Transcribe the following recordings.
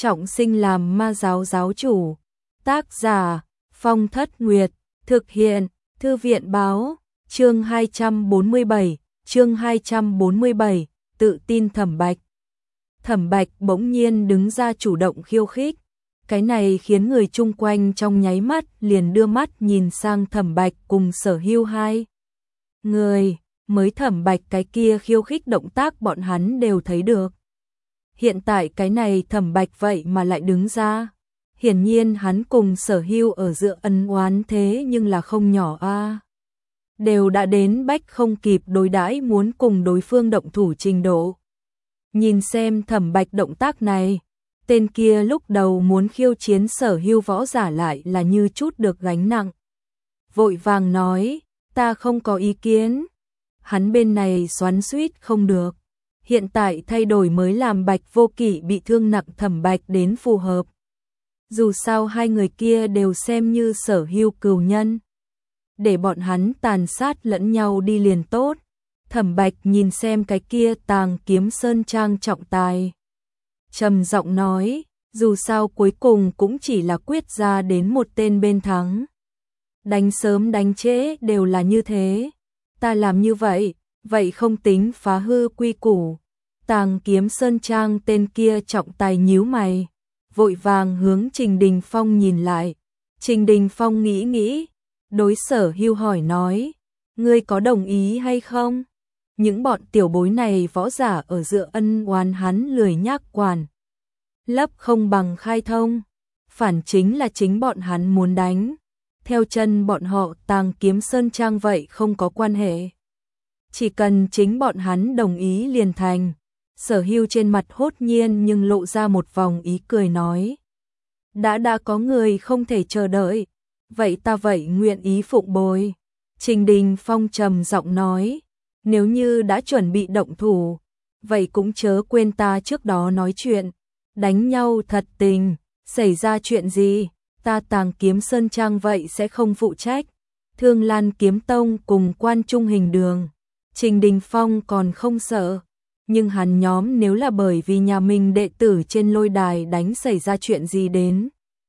trọng sinh làm ma giáo giáo chủ. Tác giả Phong Thất Nguyệt, thực hiện Thư viện báo, chương 247, tự tin Thẩm Bạch. Thẩm Bạch bỗng nhiên đứng ra chủ động khiêu khích, cái này khiến người chung quanh trong nháy mắt liền đưa mắt nhìn sang Thẩm Bạch cùng Sở Hưu hai người, mới Thẩm Bạch cái kia khiêu khích động tác bọn hắn đều thấy được. Hiện tại cái này Thẩm Bạch vậy mà lại đứng ra. Hiển nhiên hắn cùng Sở Hưu ở giữa ân oán thế nhưng là không nhỏ a. Đều đã đến bách không kịp đối đãi muốn cùng đối phương động thủ trình độ. Nhìn xem Thẩm Bạch động tác này, tên kia lúc đầu muốn khiêu chiến Sở Hưu võ giả lại là như chút được gánh nặng. Vội vàng nói, ta không có ý kiến. Hắn bên này xoắn xuýt không được. Hiện tại thay đổi mới làm Bạch Vô Kỵ bị thương nặng Thẩm Bạch đến phù hợp. Dù sao hai người kia đều xem như Sở Hưu cừu nhân. Để bọn hắn tàn sát lẫn nhau đi liền tốt. Thẩm Bạch nhìn xem cái kia Tàng Kiếm Sơn Trang trọng tài, trầm giọng nói, dù sao cuối cùng cũng chỉ là quyết ra đến một tên bên thắng. Đánh sớm đánh trễ đều là như thế. Ta làm như vậy, vậy không tính phá hư quy củ. Tàng Kiếm Sơn Trang tên kia trọng tài nhíu mày, vội vàng hướng Trình Đình Phong nhìn lại. Trình Đình Phong nghĩ, đối Sở Hưu hỏi nói, ngươi có đồng ý hay không? Những bọn tiểu bối này võ giả ở giữa ân oán hắn lười nhác quản. Lấp không bằng khai thông, phản chính là chính bọn hắn muốn đánh. Theo chân bọn họ Tàng Kiếm Sơn Trang vậy không có quan hệ. Chỉ cần chính bọn hắn đồng ý liền thành. Sở Hưu trên mặt hốt nhiên nhưng lộ ra một vòng ý cười nói. Đã có người không thể chờ đợi. Vậy ta vậy nguyện ý phụng bồi. Trình Đình Phong trầm giọng nói. Nếu như đã chuẩn bị động thủ, vậy cũng chớ quên ta trước đó nói chuyện. Đánh nhau thật tình, xảy ra chuyện gì, ta Tàng Kiếm Sơn Trang vậy sẽ không phụ trách. Thương Lan Kiếm Tông cùng Quan Trung Hình Đường, Trình Đình Phong còn không sợ. Nhưng hắn nhóm nếu là bởi vì nhà mình đệ tử trên lôi đài đánh xảy ra chuyện gì đến,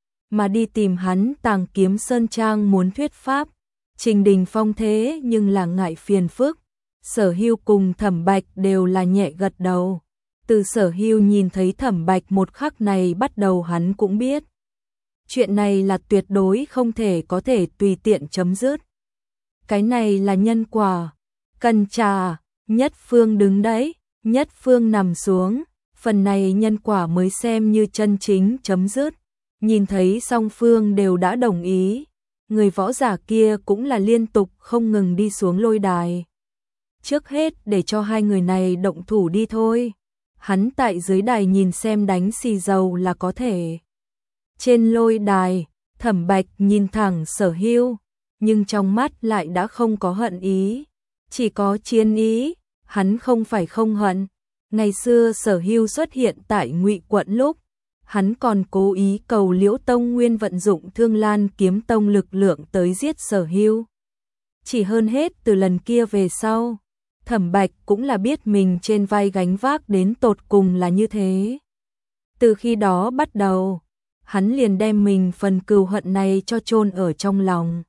mà đi tìm hắn Tàng Kiếm Sơn Trang muốn thuyết pháp, Trình Đình Phong thế nhưng là ngại phiền phức. Sở Hưu cùng Thẩm Bạch đều là nhẹ gật đầu. Từ Sở Hưu nhìn thấy Thẩm Bạch một khắc này bắt đầu hắn cũng biết. Chuyện này là tuyệt đối không thể có thể tùy tiện chấm dứt. Cái này là nhân quả. Cần trà, Nhất Phương đứng đấy, Nhất Phương nằm xuống. Phần này nhân quả mới xem như chân chính chấm dứt. Nhìn thấy song phương đều đã đồng ý. Người võ giả kia cũng là liên tục không ngừng đi xuống lôi đài. Trước hết để cho hai người này động thủ đi thôi. Hắn tại dưới đài nhìn xem đánh xì dầu là có thể. Trên lôi đài, Thẩm Bạch nhìn thẳng Sở Hưu, nhưng trong mắt lại đã không có hận ý, chỉ có chiến ý. Hắn không phải không hận. Ngày xưa Sở Hưu xuất hiện tại Ngụy quận lúc, hắn còn cố ý cầu Liễu Tông Nguyên vận dụng Thương Lan Kiếm Tông lực lượng tới giết Sở Hưu. Chỉ hơn hết từ lần kia về sau, Thẩm Bạch cũng là biết mình trên vai gánh vác đến tột cùng là như thế. Từ khi đó bắt đầu, hắn liền đem mình phần cừu hận này cho chôn ở trong lòng.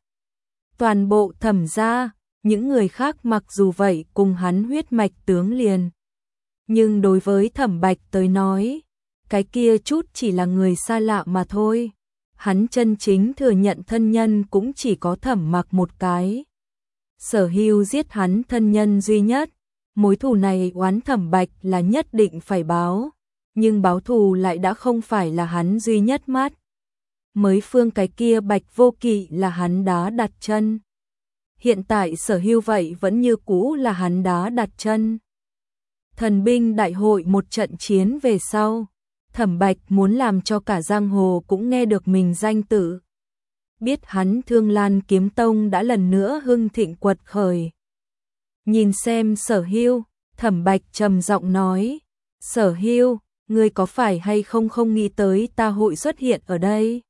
Toàn bộ Thẩm gia, những người khác mặc dù vậy cùng hắn huyết mạch tướng liền. Nhưng đối với Thẩm Bạch tới nói, cái kia chút chỉ là người xa lạ mà thôi. Hắn chân chính thừa nhận thân nhân cũng chỉ có Thẩm Mặc một cái. Sở Hưu giết hắn thân nhân duy nhất, mối thù này oán Thẩm Bạch là nhất định phải báo, nhưng báo thù lại đã không phải là hắn duy nhất mắt. Mới phương cái kia Bạch Vô Kỵ là hắn đá đặt chân. Hiện tại Sở Hưu vậy vẫn như cũ là hắn đá đặt chân. Thần binh đại hội một trận chiến về sau, Thẩm Bạch muốn làm cho cả giang hồ cũng nghe được mình danh tự. Biết hắn Thương Lan Kiếm Tông đã lần nữa hưng thịnh quật khởi. Nhìn xem Sở Hưu, Thẩm Bạch trầm giọng nói, Sở Hưu, ngươi có phải hay không nghĩ tới ta hội xuất hiện ở đây?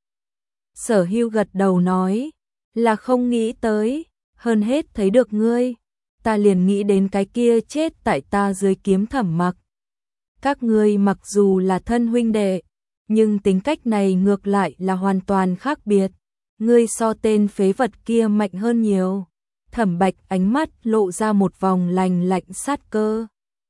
Sở Hưu gật đầu nói, là không nghĩ tới, hơn hết thấy được ngươi, ta liền nghĩ đến cái kia chết tại ta dưới kiếm Thẩm Mặc. Các ngươi mặc dù là thân huynh đệ, nhưng tính cách này ngược lại là hoàn toàn khác biệt. Ngươi so tên phế vật kia mạnh hơn nhiều. Thẩm Bạch ánh mắt lộ ra một vòng lạnh lạnh sát cơ.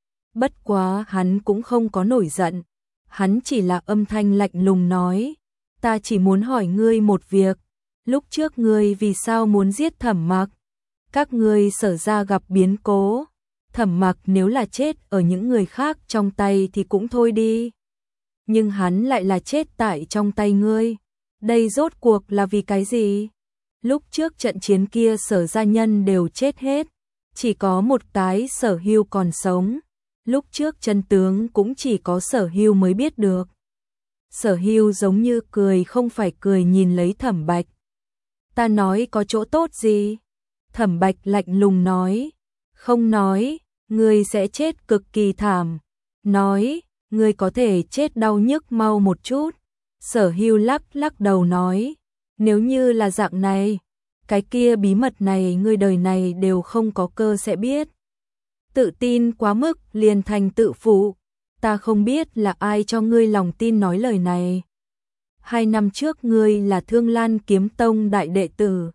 Bất quá hắn cũng không có nổi giận. Hắn chỉ là âm thanh lạnh lùng nói. Ta chỉ muốn hỏi ngươi một việc. Lúc trước ngươi vì sao muốn giết Thẩm Mặc? Các ngươi Sở ra gặp biến cố. Thẩm Mặc nếu là chết ở những người khác trong tay thì cũng thôi đi. Nhưng hắn lại là chết tại trong tay ngươi. Đây rốt cuộc là vì cái gì? Lúc trước trận chiến kia Sở gia nhân đều chết hết. Chỉ có một cái Sở Hưu còn sống. Lúc trước chân tướng cũng chỉ có Sở Hưu mới biết được. Sở Hưu giống như cười không phải cười nhìn lấy Thẩm Bạch. Ta nói có chỗ tốt gì? Thẩm Bạch lạnh lùng nói. Không nói, ngươi sẽ chết cực kỳ thảm. Nói, ngươi có thể chết đau nhức mau một chút. Sở Hưu lắc đầu nói. Nếu như là dạng này, cái kia bí mật này ngươi đời này đều không có cơ sẽ biết. Tự tin quá mức liền thành tự phụ. Ta không biết là ai cho ngươi lòng tin nói lời này. 2 năm trước ngươi là Thương Lan Kiếm Tông đại đệ tử.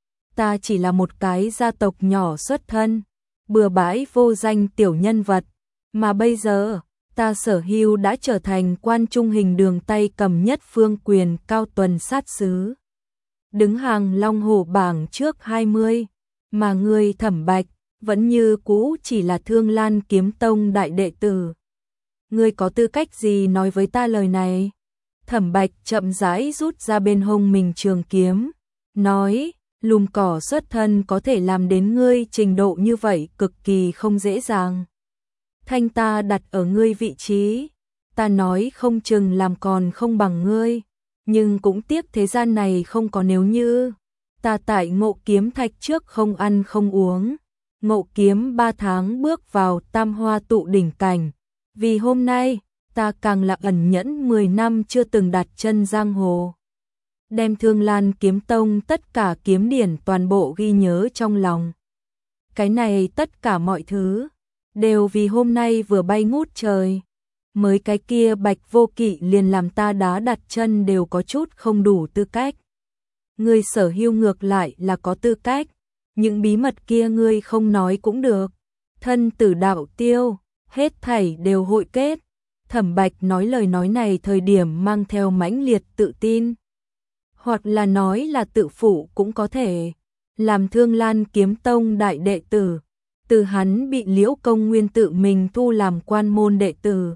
Ta chỉ là một cái gia tộc nhỏ xuất thân, bừa bãi vô danh tiểu nhân vật. Mà bây giờ, ta Sở Hưu đã trở thành quan trung hình đường tay cầm nhất phương quyền cao tuần sát sứ. Đứng hàng Long Hổ bảng trước 20, mà ngươi Thẩm Bạch vẫn như cũ chỉ là Thương Lan Kiếm Tông đại đệ tử. Ngươi có tư cách gì nói với ta lời này? Thẩm Bạch chậm rãi rút ra bên hông mình trường kiếm, nói, lùm cỏ xuất thân có thể làm đến ngươi trình độ như vậy cực kỳ không dễ dàng. Thanh ta đặt ở ngươi vị trí, ta nói không chừng làm còn không bằng ngươi, nhưng cũng tiếc thế gian này không có nếu như. Ta tại Ngộ Kiếm Thạch trước không ăn không uống, Ngộ Kiếm 3 tháng bước vào Tam Hoa tụ đỉnh cảnh, vì hôm nay ta càng là ẩn nhẫn 10 năm chưa từng đặt chân giang hồ. Đem Thương Lan Kiếm Tông tất cả kiếm điển toàn bộ ghi nhớ trong lòng. Cái này tất cả mọi thứ đều vì hôm nay vừa bay ngút trời. Mới cái kia Bạch Vô Kỵ liền làm ta đá đặt chân đều có chút không đủ tư cách. Ngươi Sở Hưu ngược lại là có tư cách. Những bí mật kia ngươi không nói cũng được. Thân tử đạo tiêu, hết thảy đều hội kết. Thẩm Bạch nói lời nói này thời điểm mang theo mãnh liệt tự tin. Hoặc là nói là tự phụ cũng có thể. Làm Thương Lan Kiếm Tông đại đệ tử, từ hắn bị Liễu Công Nguyên tự mình thu làm quan môn đệ tử,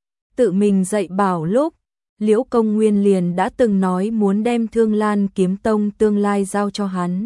tự mình dạy bảo lúc, Liễu Công Nguyên liền đã từng nói muốn đem Thương Lan Kiếm Tông tương lai giao cho hắn.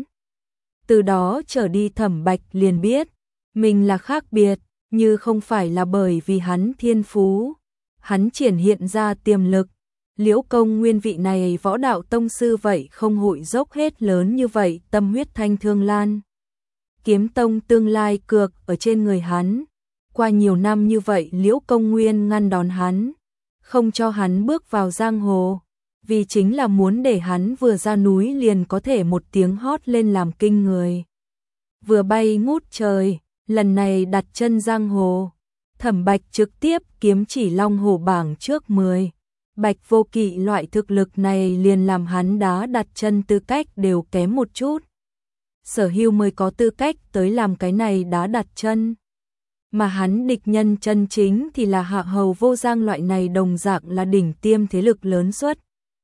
Từ đó trở đi Thẩm Bạch liền biết, mình là khác biệt, như không phải là bởi vì hắn thiên phú, hắn triển hiện ra tiềm lực. Liễu Công Nguyên vị này võ đạo tông sư vậy không hội dốc hết lớn như vậy tâm huyết thanh Thương Lan Kiếm Tông tương lai cược ở trên người hắn. Qua nhiều năm như vậy Liễu Công Nguyên ngăn đón hắn, không cho hắn bước vào giang hồ, vì chính là muốn để hắn vừa ra núi liền có thể một tiếng hót lên làm kinh người. Vừa bay ngút trời, lần này đặt chân giang hồ, Thẩm Bạch trực tiếp kiếm chỉ Long Hổ bảng trước 10. Bạch Vô Kỵ loại thực lực này liền làm hắn đá đặt chân tư cách đều kém một chút. Sở Hưu mới có tư cách tới làm cái này đá đặt chân. Mà hắn địch nhân chân chính thì là Hạ Hầu Vô Giang loại này đồng dạng là đỉnh tiêm thế lực lớn xuất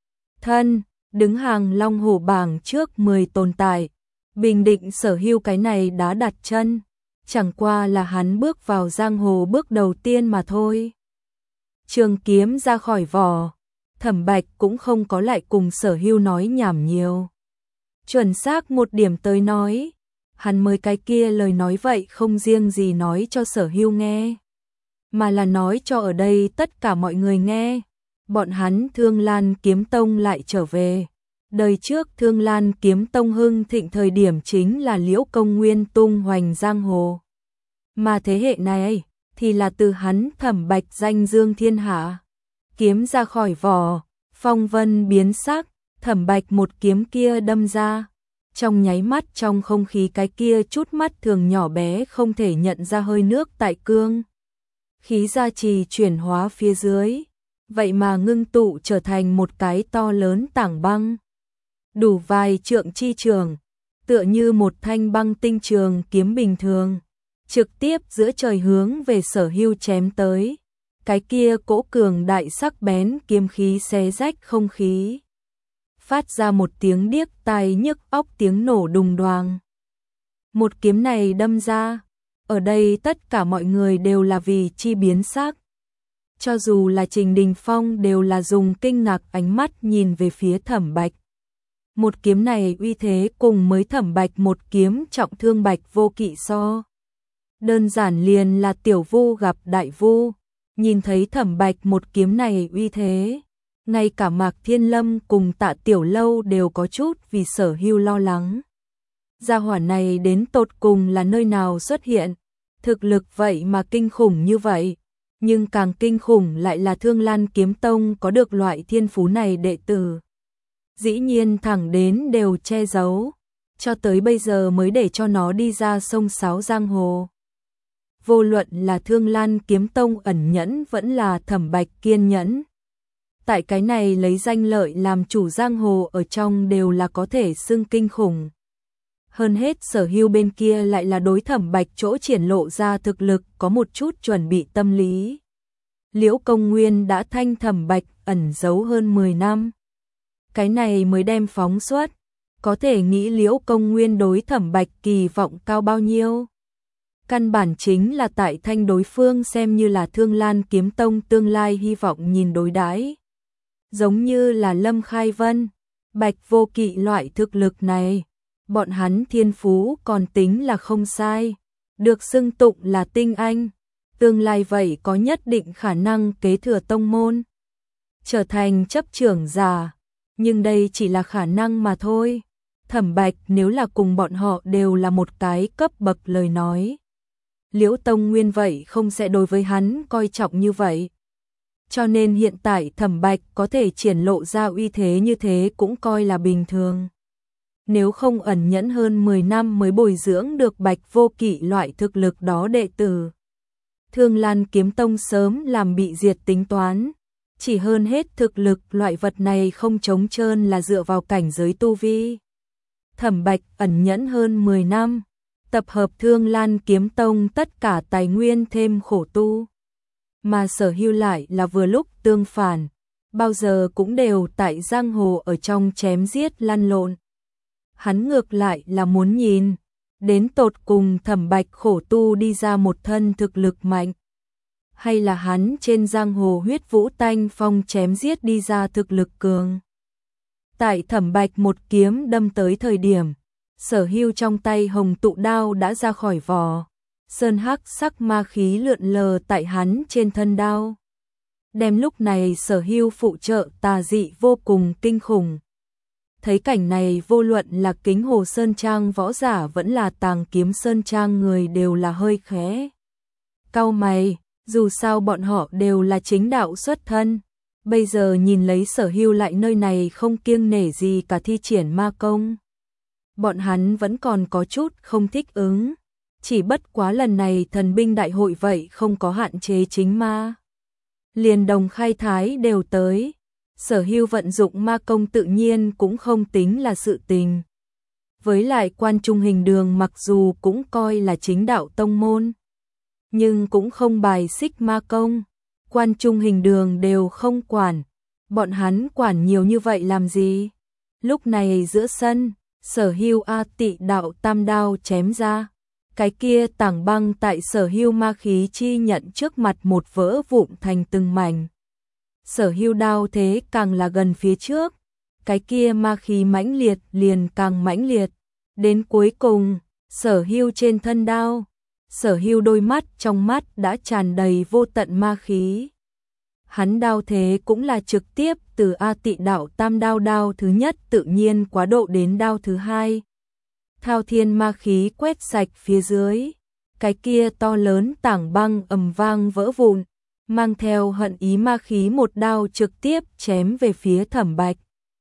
thân, đứng hàng Long Hổ bảng trước 10 tồn tại. Bình định Sở Hưu cái này đá đặt chân, chẳng qua là hắn bước vào giang hồ bước đầu tiên mà thôi. Trường kiếm ra khỏi vỏ, Thẩm Bạch cũng không có lại cùng Sở Hưu nói nhảm nhiều. Chuẩn xác một điểm tới nói, hắn mới cái kia lời nói vậy không riêng gì nói cho Sở Hưu nghe, mà là nói cho ở đây tất cả mọi người nghe. Bọn hắn Thương Lan Kiếm Tông lại trở về. Đời trước Thương Lan Kiếm Tông hưng thịnh thời điểm chính là Liễu Công Nguyên tung hoành giang hồ. Mà thế hệ này thì là từ hắn Thẩm Bạch danh dương thiên hạ. Kiếm ra khỏi vỏ, phong vân biến sắc, Thẩm Bạch một kiếm kia đâm ra. Trong nháy mắt trong không khí cái kia chút mắt thường nhỏ bé không thể nhận ra hơi nước tại cương. Khí gia trì chuyển hóa phía dưới. vậy mà ngưng tụ trở thành một cái to lớn tảng băng, đủ vài trượng chi trường, tựa như một thanh băng tinh trường kiếm bình thường, trực tiếp giữa trời hướng về Sở Hưu chém tới. Cái kia cỗ cường đại sắc bén kiếm khí xé rách không khí, phát ra một tiếng điếc tai nhức óc, tiếng nổ đùng đoàng. Một kiếm này đâm ra, ở đây tất cả mọi người đều là vì chi biến sắc. Cho dù là Trình Đình Phong đều là dùng kinh ngạc ánh mắt nhìn về phía Thẩm Bạch. Một kiếm này uy thế cùng mới Thẩm Bạch một kiếm trọng thương Bạch Vô Kỵ so. Đơn giản liền là tiểu vu gặp đại vu, nhìn thấy Thẩm Bạch một kiếm này uy thế. Ngay cả Mạc Thiên Lâm cùng Tạ Tiểu Lâu đều có chút vì Sở Hưu lo lắng. Gia hỏa này đến tột cùng là nơi nào xuất hiện, thực lực vậy mà kinh khủng như vậy. Nhưng càng kinh khủng lại là Thương Lan Kiếm Tông có được loại thiên phú này đệ tử. Dĩ nhiên thẳng đến đều che giấu, cho tới bây giờ mới để cho nó đi ra sông sáo giang hồ. Vô luận là Thương Lan Kiếm Tông ẩn nhẫn vẫn là Thẩm Bạch kiên nhẫn. Tại cái này lấy danh lợi làm chủ giang hồ ở trong đều là có thể xưng kinh khủng. Hơn hết Sở Hưu bên kia lại là đối Thẩm Bạch chỗ triển lộ ra thực lực có một chút chuẩn bị tâm lý. Liễu Công Nguyên đã thanh Thẩm Bạch ẩn giấu hơn 10 năm. Cái này mới đem phóng xuất, có thể nghĩ Liễu Công Nguyên đối Thẩm Bạch kỳ vọng cao bao nhiêu. Căn bản chính là tại thanh đối phương xem như là Thương Lan Kiếm Tông tương lai hy vọng nhìn đối đãi. Giống như là Lâm Khai Vân, Bạch Vô Kỵ loại thực lực này, bọn hắn thiên phú còn tính là không sai, được xưng tụng là tinh anh, tương lai vậy có nhất định khả năng kế thừa tông môn, trở thành chấp trưởng giả, nhưng đây chỉ là khả năng mà thôi. Thẩm Bạch nếu là cùng bọn họ đều là một cái cấp bậc lời nói, Liễu Tông Nguyên vậy không sẽ đối với hắn coi trọng như vậy. Cho nên hiện tại Thẩm Bạch có thể triển lộ ra uy thế như thế cũng coi là bình thường. Nếu không ẩn nhẫn hơn 10 năm mới bồi dưỡng được Bạch Vô Kỵ loại thực lực đó đệ tử, Thương Lan Kiếm Tông sớm làm bị diệt tính toán. Chỉ hơn hết thực lực loại vật này không trống trơn là dựa vào cảnh giới tu vi. Thẩm Bạch ẩn nhẫn hơn 10 năm, tập hợp Thương Lan Kiếm Tông tất cả tài nguyên thêm khổ tu. Mà Sở Hưu lại là vừa lúc tương phản, bao giờ cũng đều tại giang hồ ở trong chém giết lăn lộn. Hắn ngược lại là muốn nhìn, đến tột cùng Thẩm Bạch khổ tu đi ra một thân thực lực mạnh. Hay là hắn trên giang hồ huyết vũ tanh phong chém giết đi ra thực lực cường. Tại Thẩm Bạch một kiếm đâm tới thời điểm, Sở Hưu trong tay hồng tụ đao đã ra khỏi vỏ. Sơn hắc sắc ma khí lượn lờ tại hắn trên thân đao. Đem lúc này Sở Hưu phụ trợ tà dị vô cùng kinh khủng. Thấy cảnh này vô luận là Kính Hồ Sơn Trang võ giả vẫn là Tàng Kiếm Sơn Trang người đều là hơi khẽ cau mày, dù sao bọn họ đều là chính đạo xuất thân. Bây giờ nhìn lấy Sở Hưu lại nơi này không kiêng nể gì cả thi triển ma công. Bọn hắn vẫn còn có chút không thích ứng. Chỉ bất quá lần này thần binh đại hội vậy không có hạn chế chính ma. Liền Đồng Khai Thái đều tới. Sở Hưu vận dụng ma công tự nhiên cũng không tính là sự tình. Với lại Quan Trung Hình Đường mặc dù cũng coi là chính đạo tông môn, nhưng cũng không bài xích ma công. Quan Trung Hình Đường đều không quản. Bọn hắn quản nhiều như vậy làm gì? Lúc này giữa sân, Sở Hưu A Tị đạo tam đao chém ra. Cái kia tảng băng tại Sở Hưu ma khí chi nhận trước mặt một vỡ vụn thành từng mảnh. Sở Hưu đao thế càng là gần phía trước, cái kia ma khí mãnh liệt liền càng mãnh liệt. Đến cuối cùng, Sở Hưu trên thân đao, Sở Hưu đôi mắt trong mắt đã tràn đầy vô tận ma khí. Hắn đao thế cũng là trực tiếp từ A Tị đạo tam đao đao thứ nhất tự nhiên quá độ đến đao thứ hai. Thao thiên ma khí quét sạch phía dưới, cái kia to lớn tảng băng ầm vang vỡ vụn, mang theo hận ý ma khí một đao trực tiếp chém về phía Thẩm Bạch.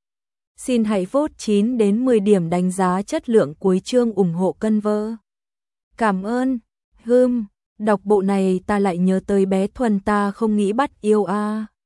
Xin hãy vote 9 đến 10 điểm đánh giá chất lượng cuối chương ủng hộ cân vơ. Cảm ơn. Đọc bộ này ta lại nhớ tới bé Thuần ta không nghĩ bắt yêu a.